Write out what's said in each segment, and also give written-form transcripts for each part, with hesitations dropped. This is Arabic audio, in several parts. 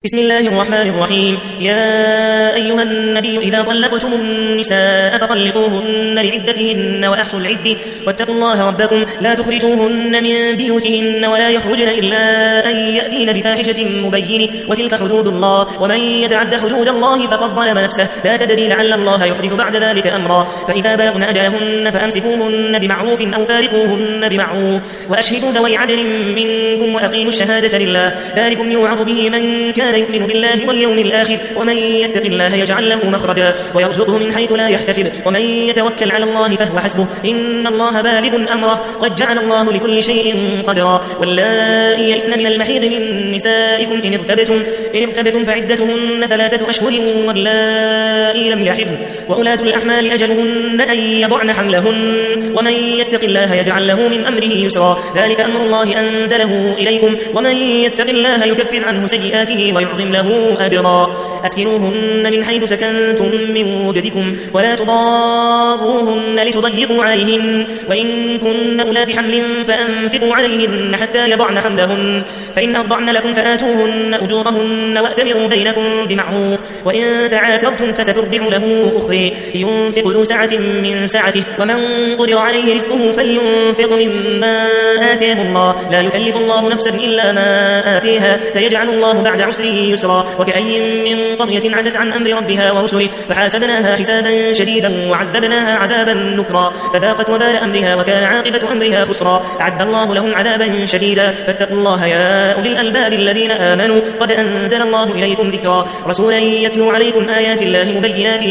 بسم الله الرحمن الرحيم. يا أيها النبي إذا طلقتم النساء فطلقوهن لعدتهن وأحصوا العدة واتقوا الله ربكم لا تخرجوهن من بيوتهن ولا يخرجن إلا أن يأتين بفاحشة مبينة وتلك حدود الله ومن يتعد حدود الله فقد ظلم نفسه لا تدري لعل الله يحدث بعد ذلك أمرا. فإذا بلغن أجلهن فأمسكوهن بمعروف أو فارقوهن بمعروف وأشهدوا ذوي عدل منكم وأقيموا الشهادة لله ذلكم يوعظ به من كان يؤمن بالله واليوم الآخر ومن يتق الله يجعل له مخرجا ويرزقه من حيث لا يحتسب ومن يتوكل على الله فهو حسبه إن الله بالغ أمره قد جعل الله لكل شيء قدرا. واللائي يئسن من المحيض من نسائكم إن ارتبتم فعدتهن 3 أشهر واللائي لم يحضن وأولاة الأحمال أجلهن أن يضعن حملهن ومن يتق الله يجعل له من أمره يسرا ذلك أمر الله أنزله إليكم ومن يتق الله يكفر عنه سيئاته ويعظم له أجرا. أسكنوهن من حيث سكنتم من وجدكم ولا تضاروهن لتضيقوا عليهن وإن كن أولاد حمل فأنفقوا عليهن حتى يضعن حملهن فإن أرضعن لكم فآتوهن أجورهن وأتمروا بينكم بمعروف وإن تعاسرتم فسترضع له أخرى لينفق ذو سعة من سعته ومن قدر عليه رزقه فلينفق مما آتاه الله لا يكلف الله نفسا إلا ما آتيها سيجعل الله بعد عسره يسرا. وكأي من قرية عتت عن أمر ربها ورسله فحاسبناها حسابا شديدا وعذبناها عذابا نكرا فذاقت وبال أمرها وكان عاقبة أمرها خسرا. أعد الله لهم عذابا شديدا فاتقوا الله يا أولي الألباب الذين آمنوا قد أنزل الله إليكم ذكرا رسولا يتلو عليكم آيات الله مبينات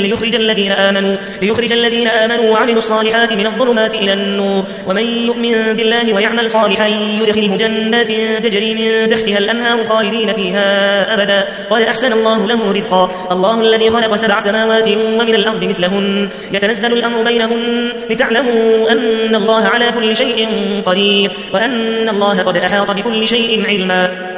ليخرج الذين آمنوا وعملوا الصالحات من الظلمات إلى النور ومن يؤمن بالله ويعمل صالحا يدخله جنات تجري من تحتها الأنهار خالدين فيها أبدا قد أحسن الله له رزقا. الله الذي خلق 7 سماوات ومن الأرض مثلهن يتنزل الأمر بينهن لتعلموا أن الله على كل شيء قدير وأن الله قد أحاط بكل شيء علما.